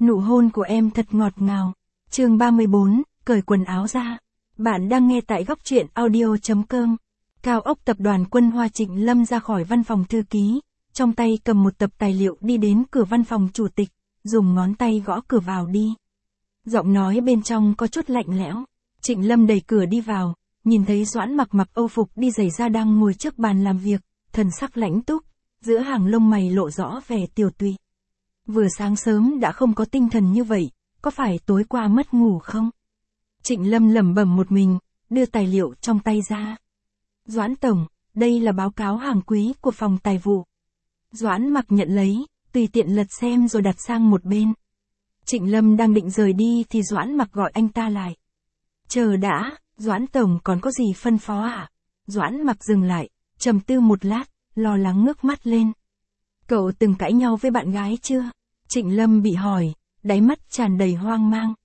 Nụ hôn của em thật ngọt ngào. Chương 34, cởi quần áo ra. Bạn đang nghe tại góc truyện audio.com. Cao ốc tập đoàn Quân Hoa Trịnh Lâm ra khỏi văn phòng thư ký, trong tay cầm một tập tài liệu đi đến cửa văn phòng chủ tịch, dùng ngón tay gõ cửa vào đi. Giọng nói bên trong có chút lạnh lẽo. Trịnh Lâm đẩy cửa đi vào, nhìn thấy Doãn mặc Âu phục đi giày da đang ngồi trước bàn làm việc, thần sắc lãnh túc, giữa hàng lông mày lộ rõ vẻ tiều tụy. Vừa sáng sớm đã không có tinh thần như vậy, có phải tối qua mất ngủ không? Trịnh Lâm lẩm bẩm một mình, đưa tài liệu trong tay ra. Doãn tổng, đây là báo cáo hàng quý của phòng tài vụ. Doãn mặc nhận lấy, tùy tiện lật xem rồi đặt sang một bên. Trịnh Lâm đang định rời đi thì Doãn mặc gọi anh ta lại. Chờ đã, Doãn tổng còn có gì phân phó ạ? Doãn mặc dừng lại, trầm tư một lát, lo lắng ngước mắt lên. Cậu từng cãi nhau với bạn gái chưa? Trịnh Lâm bị hỏi, đáy mắt tràn đầy hoang mang.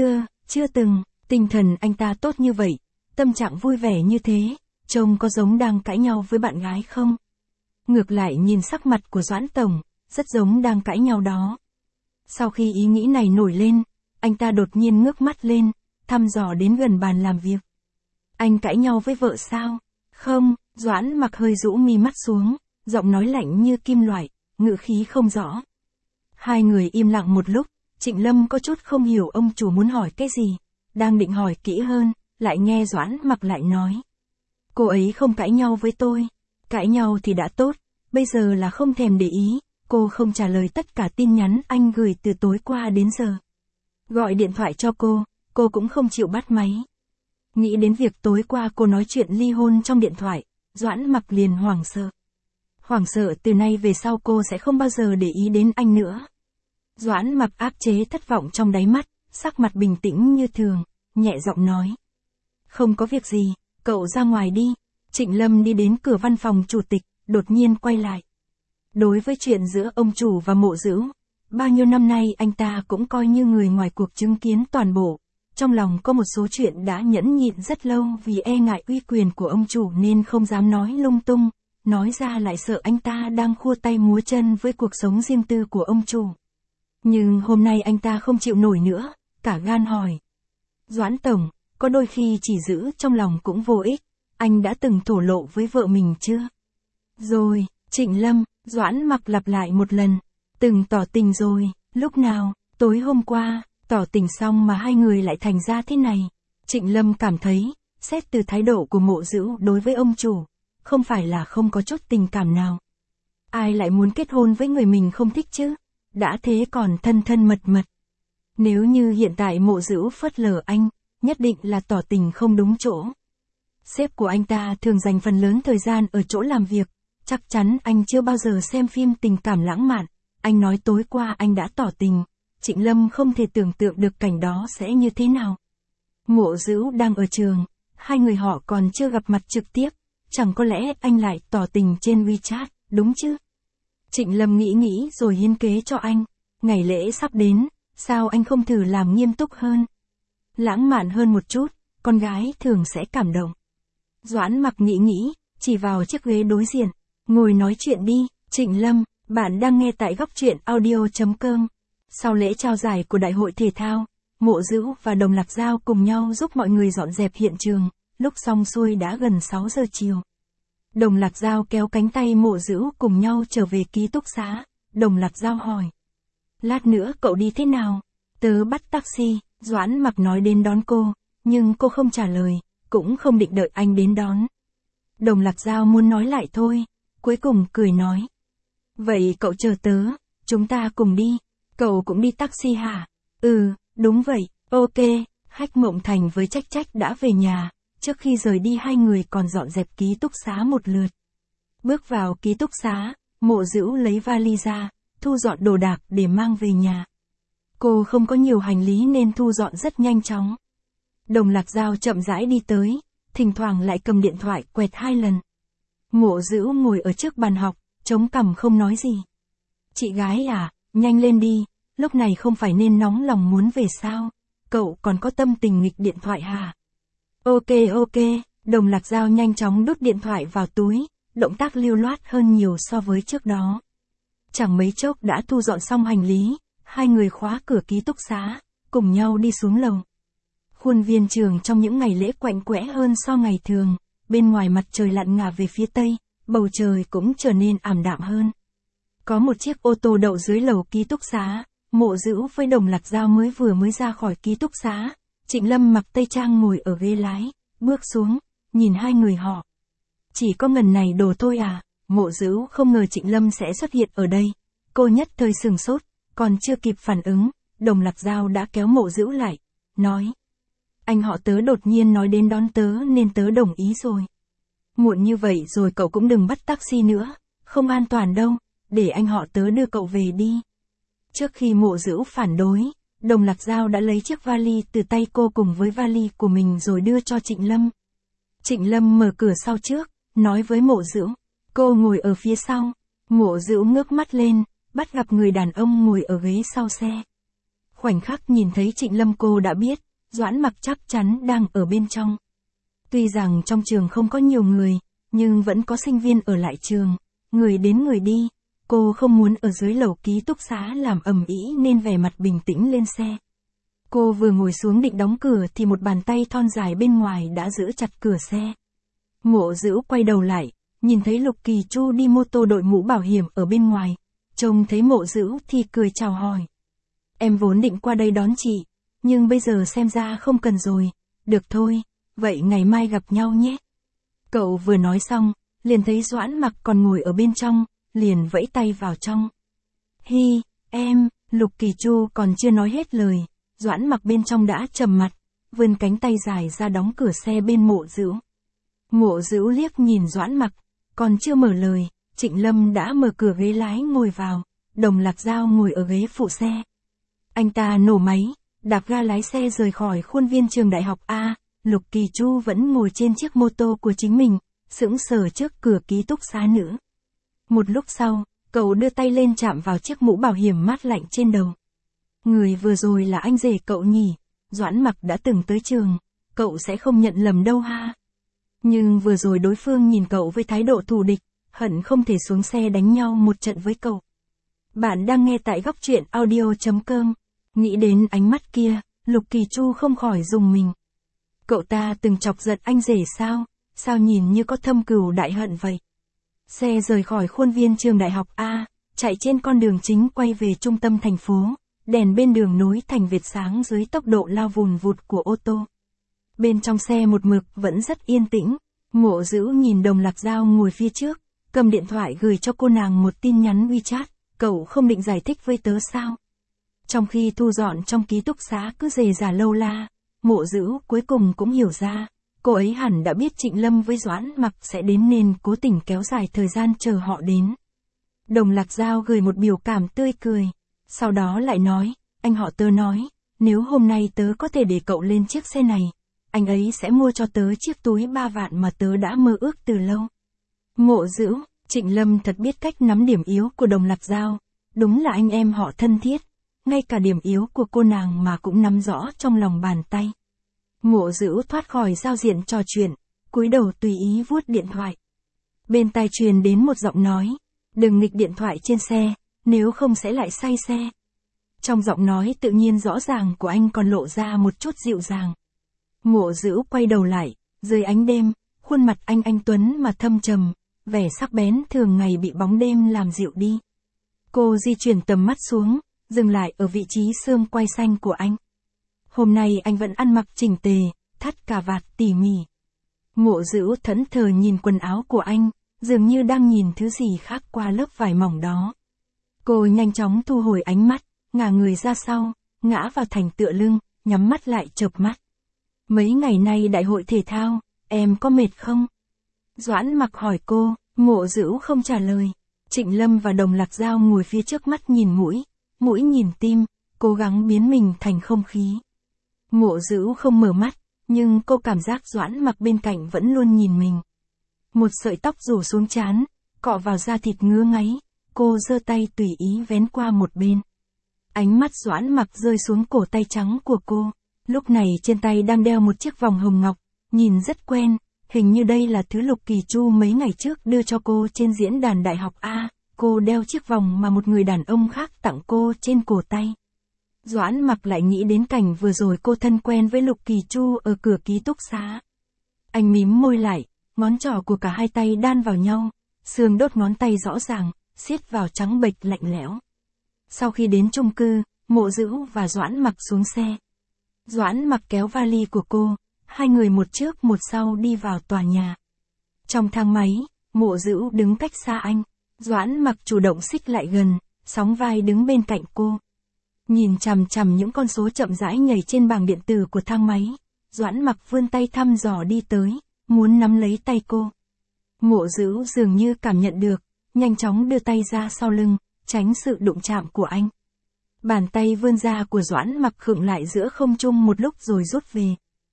Chưa từng, tinh thần anh ta tốt như vậy, tâm trạng vui vẻ như thế, trông có giống đang cãi nhau với bạn gái không? Ngược lại nhìn sắc mặt của Doãn tổng, rất giống đang cãi nhau đó. Sau khi ý nghĩ này nổi lên, anh ta đột nhiên ngước mắt lên, thăm dò đến gần bàn làm việc. Anh cãi nhau với vợ sao? Không, Doãn mặc hơi rũ mi mắt xuống, giọng nói lạnh như kim loại, ngữ khí không rõ. Hai người im lặng một lúc, Trịnh Lâm có chút không hiểu ông chủ muốn hỏi cái gì, đang định hỏi kỹ hơn, lại nghe Doãn mặc lại nói. Cô ấy không cãi nhau với tôi, cãi nhau thì đã tốt, bây giờ là không thèm để ý, cô không trả lời tất cả tin nhắn anh gửi từ tối qua đến giờ. Gọi điện thoại cho cô cũng không chịu bắt máy. Nghĩ đến việc tối qua cô nói chuyện ly hôn trong điện thoại, Doãn mặc liền hoảng sợ. Hoảng sợ từ nay về sau cô sẽ không bao giờ để ý đến anh nữa. Doãn mặc áp chế thất vọng trong đáy mắt, sắc mặt bình tĩnh như thường, nhẹ giọng nói. Không có việc gì, cậu ra ngoài đi. Trịnh Lâm đi đến cửa văn phòng chủ tịch, đột nhiên quay lại. Đối với chuyện giữa ông chủ và Mộ Dữu, bao nhiêu năm nay anh ta cũng coi như người ngoài cuộc chứng kiến toàn bộ. Trong lòng có một số chuyện đã nhẫn nhịn rất lâu vì e ngại uy quyền của ông chủ nên không dám nói lung tung, nói ra lại sợ anh ta đang khua tay múa chân với cuộc sống riêng tư của ông chủ. Nhưng hôm nay anh ta không chịu nổi nữa, cả gan hỏi. Doãn tổng, có đôi khi chỉ giữ trong lòng cũng vô ích, anh đã từng thổ lộ với vợ mình chưa? Rồi, Trịnh Lâm, Doãn mặc lặp lại một lần, từng tỏ tình rồi, lúc nào, tối hôm qua. Tỏ tình xong mà hai người lại thành ra thế này. Trịnh Lâm cảm thấy, xét từ thái độ của Mộ Dữu đối với ông chủ, không phải là không có chút tình cảm nào. Ai lại muốn kết hôn với người mình không thích chứ? Đã thế còn thân thân mật mật. Nếu như hiện tại Mộ Dữu phớt lờ anh, nhất định là tỏ tình không đúng chỗ. Sếp của anh ta thường dành phần lớn thời gian ở chỗ làm việc, chắc chắn anh chưa bao giờ xem phim tình cảm lãng mạn. Anh nói tối qua anh đã tỏ tình. Trịnh Lâm không thể tưởng tượng được cảnh đó sẽ như thế nào. Mộ Dữu đang ở trường, hai người họ còn chưa gặp mặt trực tiếp, chẳng có lẽ anh lại tỏ tình trên WeChat, đúng chứ? Trịnh Lâm nghĩ rồi hiến kế cho anh, ngày lễ sắp đến, sao anh không thử làm nghiêm túc hơn? Lãng mạn hơn một chút, con gái thường sẽ cảm động. Doãn mặc nghĩ, chỉ vào chiếc ghế đối diện, ngồi nói chuyện đi. Trịnh Lâm, bạn đang nghe tại góc truyện audio.com. Sau lễ trao giải của đại hội thể thao, Mộ Dữu và Đồng Lạc Giao cùng nhau giúp mọi người dọn dẹp hiện trường, lúc xong xuôi đã gần 6 giờ chiều. Đồng Lạc Giao kéo cánh tay Mộ Dữu cùng nhau trở về ký túc xá, Đồng Lạc Giao hỏi. Lát nữa cậu đi thế nào? Tớ bắt taxi, Doãn mặc nói đến đón cô, nhưng cô không trả lời, cũng không định đợi anh đến đón. Đồng Lạc Giao muốn nói lại thôi, cuối cùng cười nói. Vậy cậu chờ tớ, chúng ta cùng đi. Cậu cũng đi taxi hả? Ừ, đúng vậy, ok. Hách Mộng Thành với Trách Trách đã về nhà, trước khi rời đi hai người còn dọn dẹp ký túc xá một lượt. Bước vào ký túc xá, Mộ Dữu lấy vali ra, thu dọn đồ đạc để mang về nhà. Cô không có nhiều hành lý nên thu dọn rất nhanh chóng. Đồng Lạc Giao chậm rãi đi tới, thỉnh thoảng lại cầm điện thoại quẹt 2 lần. Mộ Dữu ngồi ở trước bàn học, chống cằm không nói gì. Chị gái à? Nhanh lên đi, lúc này không phải nên nóng lòng muốn về sao? Cậu còn có tâm tình nghịch điện thoại hả? Ok, Đồng Lạc Giao nhanh chóng đút điện thoại vào túi, động tác lưu loát hơn nhiều so với trước đó. Chẳng mấy chốc đã thu dọn xong hành lý, hai người khóa cửa ký túc xá, cùng nhau đi xuống lầu. Khuôn viên trường trong những ngày lễ quạnh quẽ hơn so ngày thường, bên ngoài mặt trời lặn ngả về phía tây, bầu trời cũng trở nên ảm đạm hơn. Có một chiếc ô tô đậu dưới lầu ký túc xá, Mộ Dữu với Đồng Lạc Dao mới ra khỏi ký túc xá, Trịnh Lâm mặc tây trang ngồi ở ghế lái, bước xuống, nhìn hai người họ. Chỉ có ngần này đồ thôi à, Mộ Dữu không ngờ Trịnh Lâm sẽ xuất hiện ở đây. Cô nhất thời sừng sốt, còn chưa kịp phản ứng, Đồng Lạc Dao đã kéo Mộ Dữu lại, nói. Anh họ tớ đột nhiên nói đến đón tớ nên tớ đồng ý rồi. Muộn như vậy rồi cậu cũng đừng bắt taxi nữa, không an toàn đâu, để anh họ tớ đưa cậu về đi. Trước khi Mộ Dữu phản đối, Đồng Lạc Dao đã lấy chiếc vali từ tay cô cùng với vali của mình rồi đưa cho Trịnh Lâm. Trịnh Lâm mở cửa sau trước, nói với Mộ Dữu, cô ngồi ở phía sau. Mộ Dữu ngước mắt lên, bắt gặp người đàn ông ngồi ở ghế sau xe. Khoảnh khắc nhìn thấy Trịnh Lâm cô đã biết, Doãn Mặc chắc chắn đang ở bên trong. Tuy rằng trong trường không có nhiều người, nhưng vẫn có sinh viên ở lại trường, người đến người đi. Cô không muốn ở dưới lầu ký túc xá làm ầm ĩ nên vẻ mặt bình tĩnh lên xe. Cô vừa ngồi xuống định đóng cửa thì một bàn tay thon dài bên ngoài đã giữ chặt cửa xe. Mộ Dữu quay đầu lại, nhìn thấy Lục Kỳ Chu đi mô tô đội mũ bảo hiểm ở bên ngoài. Trông thấy Mộ Dữu thì cười chào hỏi. Em vốn định qua đây đón chị, nhưng bây giờ xem ra không cần rồi. Được thôi, vậy ngày mai gặp nhau nhé. Cậu vừa nói xong, liền thấy Doãn Mặc còn ngồi ở bên trong, liền vẫy tay vào trong. Hi, em, Lục Kỳ Chu còn chưa nói hết lời, Doãn Mặc bên trong đã trầm mặt, vươn cánh tay dài ra đóng cửa xe bên Mộ Dữu. Mộ Dữu liếc nhìn Doãn Mặc, còn chưa mở lời, Trịnh Lâm đã mở cửa ghế lái ngồi vào, Đồng Lạc Dao ngồi ở ghế phụ xe. Anh ta nổ máy, đạp ga lái xe rời khỏi khuôn viên trường đại học A, Lục Kỳ Chu vẫn ngồi trên chiếc mô tô của chính mình, sững sờ trước cửa ký túc xá nữ. Một lúc sau, cậu đưa tay lên chạm vào chiếc mũ bảo hiểm mát lạnh trên đầu. Người vừa rồi là anh rể cậu nhỉ, Doãn Mặc đã từng tới trường, cậu sẽ không nhận lầm đâu ha. Nhưng vừa rồi đối phương nhìn cậu với thái độ thù địch, hận không thể xuống xe đánh nhau một trận với cậu. Bạn đang nghe tại góc truyện audio.com. Nghĩ đến ánh mắt kia, Lục Kỳ Chu không khỏi rùng mình. Cậu ta từng chọc giận anh rể sao? Sao nhìn như có thâm cừu đại hận vậy? Xe rời khỏi khuôn viên trường đại học A, chạy trên con đường chính quay về trung tâm thành phố, đèn bên đường nối thành vệt sáng dưới tốc độ lao vùn vụt của ô tô. Bên trong xe một mực vẫn rất yên tĩnh, Mộ Dữu nhìn Đồng Lạc Dao ngồi phía trước, cầm điện thoại gửi cho cô nàng một tin nhắn WeChat, cậu không định giải thích với tớ sao? Trong khi thu dọn trong ký túc xá cứ rề rà lâu la, Mộ Dữu cuối cùng cũng hiểu ra, cô ấy hẳn đã biết Trịnh Lâm với Doãn Mặc sẽ đến nên cố tình kéo dài thời gian chờ họ đến. Đồng Lạc Dao gửi một biểu cảm tươi cười, sau đó lại nói, anh họ tớ nói, nếu hôm nay tớ có thể để cậu lên chiếc xe này, anh ấy sẽ mua cho tớ chiếc túi 3 vạn mà tớ đã mơ ước từ lâu. Mộ Dữu, Trịnh Lâm thật biết cách nắm điểm yếu của Đồng Lạc Dao, đúng là anh em họ thân thiết, ngay cả điểm yếu của cô nàng mà cũng nắm rõ trong lòng bàn tay. Mộ Dữu thoát khỏi giao diện trò chuyện, cúi đầu tùy ý vuốt điện thoại. Bên tai truyền đến một giọng nói, đừng nghịch điện thoại trên xe, nếu không sẽ lại say xe. Trong giọng nói tự nhiên rõ ràng của anh còn lộ ra một chút dịu dàng. Mộ Dữu quay đầu lại, dưới ánh đêm, khuôn mặt anh tuấn mà thâm trầm, vẻ sắc bén thường ngày bị bóng đêm làm dịu đi. Cô di chuyển tầm mắt xuống, dừng lại ở vị trí xương quai xanh của anh. Hôm nay anh vẫn ăn mặc chỉnh tề, thắt cà vạt tỉ mỉ. Mộ Dữu thẫn thờ nhìn quần áo của anh, dường như đang nhìn thứ gì khác qua lớp vải mỏng đó. Cô nhanh chóng thu hồi ánh mắt, ngả người ra sau, ngã vào thành tựa lưng, nhắm mắt lại chợp mắt. Mấy ngày nay đại hội thể thao, em có mệt không? Doãn Mặc hỏi cô, Mộ Dữu không trả lời. Trịnh Lâm và Đồng Lạc Dao ngồi phía trước mắt nhìn mũi nhìn tim, cố gắng biến mình thành không khí. Mộ Dữu không mở mắt, nhưng cô cảm giác Doãn Mặc bên cạnh vẫn luôn nhìn mình. Một sợi tóc rủ xuống trán, cọ vào da thịt ngứa ngáy, cô giơ tay tùy ý vén qua một bên. Ánh mắt Doãn Mặc rơi xuống cổ tay trắng của cô, lúc này trên tay đang đeo một chiếc vòng hồng ngọc, nhìn rất quen, hình như đây là thứ Lục Kỳ Chu mấy ngày trước đưa cho cô trên diễn đàn đại học A, cô đeo chiếc vòng mà một người đàn ông khác tặng cô trên cổ tay. Doãn Mặc lại nghĩ đến cảnh vừa rồi cô thân quen với Lục Kỳ Chu ở cửa ký túc xá. Anh mím môi lại, ngón trỏ của cả hai tay đan vào nhau, xương đốt ngón tay rõ ràng, siết vào trắng bệch lạnh lẽo. Sau khi đến chung cư, Mộ Dữ và Doãn Mặc xuống xe. Doãn Mặc kéo vali của cô, hai người một trước một sau đi vào tòa nhà. Trong thang máy, Mộ Dữ đứng cách xa anh, Doãn Mặc chủ động xích lại gần, sóng vai đứng bên cạnh cô. Nhìn chằm chằm những con số chậm rãi nhảy trên bảng điện tử của thang máy, Doãn Mặc vươn tay thăm dò đi tới, muốn nắm lấy tay cô. Mộ Dữ dường như cảm nhận được, nhanh chóng đưa tay ra sau lưng, tránh sự đụng chạm của anh. Bàn tay vươn ra của Doãn Mặc khựng lại giữa không trung một lúc rồi rút về.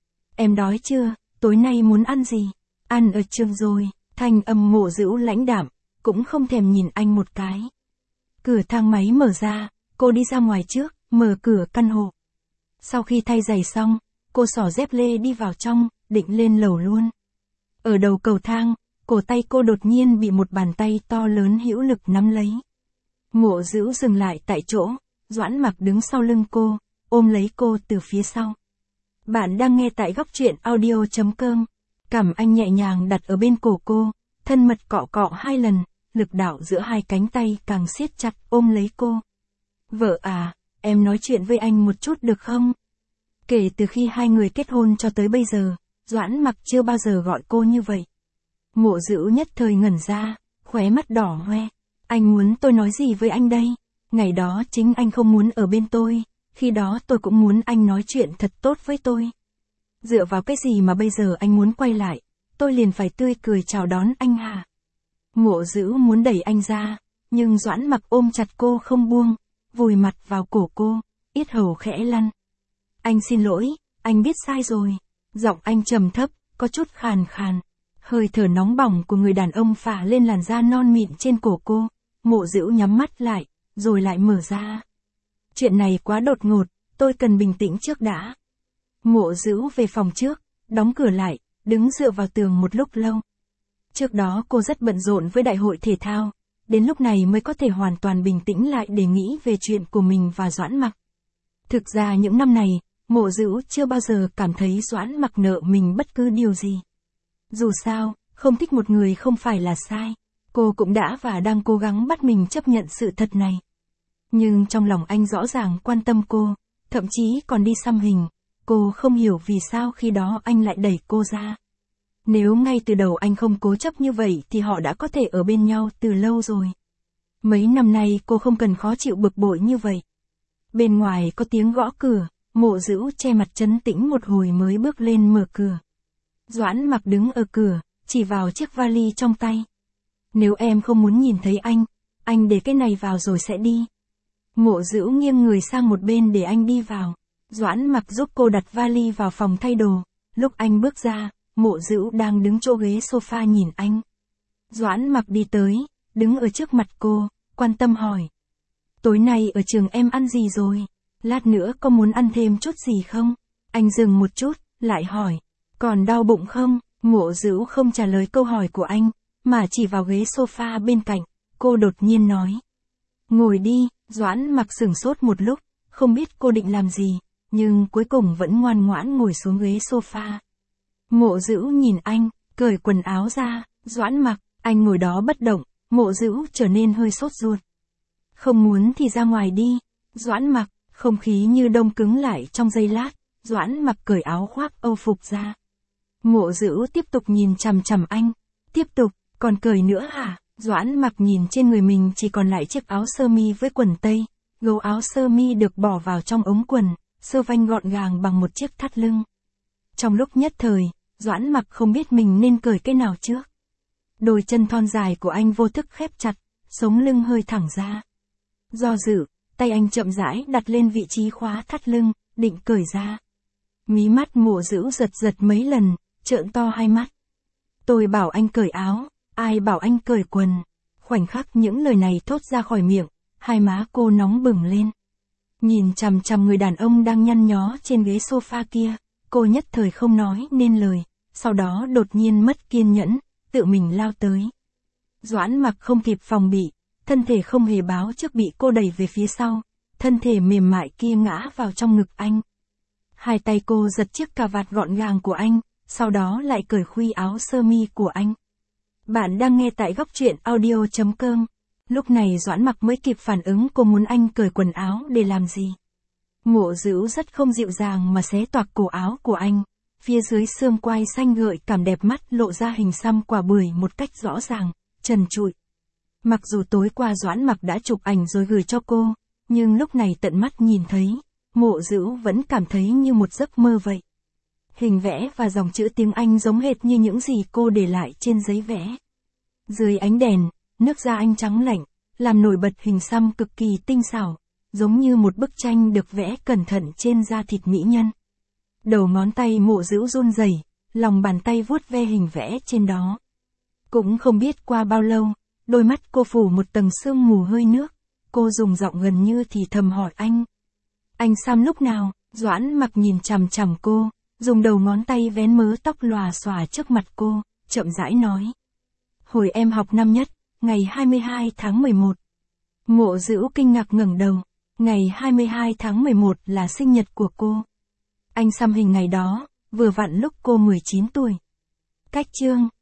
Em đói chưa, tối nay muốn ăn gì? Ăn ở trường rồi, thanh âm Mộ Dữ lãnh đạm, cũng không thèm nhìn anh một cái. Cửa thang máy mở ra, cô đi ra ngoài trước, mở cửa căn hộ. Sau khi thay giày xong, cô xỏ dép lê đi vào trong, định lên lầu luôn. Ở đầu cầu thang, cổ tay cô đột nhiên bị một bàn tay to lớn hữu lực nắm lấy. Mộ Dữ dừng lại tại chỗ, Doãn Mặc đứng sau lưng cô, ôm lấy cô từ phía sau. Bạn đang nghe tại góc truyện audio.com. Cằm anh nhẹ nhàng đặt ở bên cổ cô, thân mật cọ cọ hai lần, lực đạo giữa hai cánh tay càng siết chặt ôm lấy cô. Vợ à, em nói chuyện với anh một chút được không? Kể từ khi hai người kết hôn cho tới bây giờ, Doãn Mặc chưa bao giờ gọi cô như vậy. Mộ Dữ nhất thời ngẩn ra, khóe mắt đỏ hoe. Anh muốn tôi nói gì với anh đây? Ngày đó chính anh không muốn ở bên tôi, khi đó tôi cũng muốn anh nói chuyện thật tốt với tôi. Dựa vào cái gì mà bây giờ anh muốn quay lại, tôi liền phải tươi cười chào đón anh hả? Mộ Dữ muốn đẩy anh ra, nhưng Doãn Mặc ôm chặt cô không buông, vùi mặt vào cổ cô, yết hầu khẽ lăn. Anh xin lỗi, anh biết sai rồi. Giọng anh trầm thấp, có chút khàn khàn. Hơi thở nóng bỏng của người đàn ông phả lên làn da non mịn trên cổ cô. Mộ Dữ nhắm mắt lại, rồi lại mở ra. Chuyện này quá đột ngột, tôi cần bình tĩnh trước đã. Mộ Dữ về phòng trước, đóng cửa lại, đứng dựa vào tường một lúc lâu. Trước đó cô rất bận rộn với đại hội thể thao, đến lúc này mới có thể hoàn toàn bình tĩnh lại để nghĩ về chuyện của mình và Doãn Mặc. Thực ra những năm này, Mộ Dữ chưa bao giờ cảm thấy Doãn Mặc nợ mình bất cứ điều gì. Dù sao, không thích một người không phải là sai. Cô cũng đã và đang cố gắng bắt mình chấp nhận sự thật này. Nhưng trong lòng anh rõ ràng quan tâm cô, thậm chí còn đi xăm hình. Cô không hiểu vì sao khi đó anh lại đẩy cô ra. Nếu ngay từ đầu anh không cố chấp như vậy thì họ đã có thể ở bên nhau từ lâu rồi. Mấy năm nay cô không cần khó chịu bực bội như vậy. Bên ngoài có tiếng gõ cửa, Mộ Dữ che mặt trấn tĩnh một hồi mới bước lên mở cửa. Doãn Mặc đứng ở cửa, chỉ vào chiếc vali trong tay. Nếu em không muốn nhìn thấy anh để cái này vào rồi sẽ đi. Mộ Dữ nghiêng người sang một bên để anh đi vào. Doãn Mặc giúp cô đặt vali vào phòng thay đồ. Lúc anh bước ra, Mộ Dữ đang đứng chỗ ghế sofa nhìn anh. Doãn Mặc đi tới, đứng ở trước mặt cô, quan tâm hỏi. Tối nay ở trường em ăn gì rồi? Lát nữa có muốn ăn thêm chút gì không? Anh dừng một chút, lại hỏi. Còn đau bụng không? Mộ Dữ không trả lời câu hỏi của anh, mà chỉ vào ghế sofa bên cạnh. Cô đột nhiên nói. Ngồi đi. Doãn Mặc sửng sốt một lúc, không biết cô định làm gì, nhưng cuối cùng vẫn ngoan ngoãn ngồi xuống ghế sofa. Mộ Dữ nhìn anh, cởi quần áo ra. Doãn Mặc, anh ngồi đó bất động. Mộ Dữ trở nên hơi sốt ruột. Không muốn thì ra ngoài đi. Doãn Mặc, không khí như đông cứng lại trong giây lát. Doãn Mặc cởi áo khoác Âu phục ra. Mộ Dữ tiếp tục nhìn chằm chằm anh. Tiếp tục, còn cởi nữa hả? Doãn Mặc nhìn trên người mình chỉ còn lại chiếc áo sơ mi với quần tây. Gấu áo sơ mi được bỏ vào trong ống quần, sơ vanh gọn gàng bằng một chiếc thắt lưng. Trong lúc nhất thời, Doãn Mặc không biết mình nên cởi cái nào trước. Đôi chân thon dài của anh vô thức khép chặt, sống lưng hơi thẳng ra. Do dự, tay anh chậm rãi đặt lên vị trí khóa thắt lưng, định cởi ra. Mí mắt Mộ Dữ giật giật mấy lần, trợn to hai mắt. Tôi bảo anh cởi áo, ai bảo anh cởi quần. Khoảnh khắc những lời này thốt ra khỏi miệng, hai má cô nóng bừng lên. Nhìn chằm chằm người đàn ông đang nhăn nhó trên ghế sofa kia, cô nhất thời không nói nên lời, sau đó đột nhiên mất kiên nhẫn, tự mình lao tới. Doãn Mặc không kịp phòng bị, thân thể không hề báo trước bị cô đẩy về phía sau, thân thể mềm mại kia ngã vào trong ngực anh. Hai tay cô giật chiếc cà vạt gọn gàng của anh, sau đó lại cởi khuy áo sơ mi của anh. Bạn đang nghe tại góc truyện audio.com. Lúc này Doãn Mặc mới kịp phản ứng cô muốn anh cởi quần áo để làm gì. Mộ Dữu rất không dịu dàng mà xé toạc cổ áo của anh, phía dưới xương quai xanh gợi cảm đẹp mắt lộ ra hình xăm quả bưởi một cách rõ ràng, trần trụi. Mặc dù tối qua Doãn Mặc đã chụp ảnh rồi gửi cho cô, nhưng lúc này tận mắt nhìn thấy, Mộ Dữu vẫn cảm thấy như một giấc mơ vậy. Hình vẽ và dòng chữ tiếng Anh giống hệt như những gì cô để lại trên giấy vẽ. Dưới ánh đèn, nước da anh trắng lạnh, làm nổi bật hình xăm cực kỳ tinh xảo, giống như một bức tranh được vẽ cẩn thận trên da thịt mỹ nhân. Đầu ngón tay Mộ Dữu run rẩy, lòng bàn tay vuốt ve hình vẽ trên đó. Cũng không biết qua bao lâu, đôi mắt cô phủ một tầng sương mù hơi nước, cô dùng giọng gần như thì thầm hỏi anh. Anh Sam lúc nào? Doãn Mặc nhìn chằm chằm cô, dùng đầu ngón tay vén mớ tóc lòa xòa trước mặt cô, chậm rãi nói. Hồi em học năm nhất, ngày 22 tháng 11. Mộ Dữu kinh ngạc ngẩng đầu, ngày 22 tháng 11 là sinh nhật của cô. Anh xăm hình ngày đó, vừa vặn lúc cô 19 tuổi. Cách chương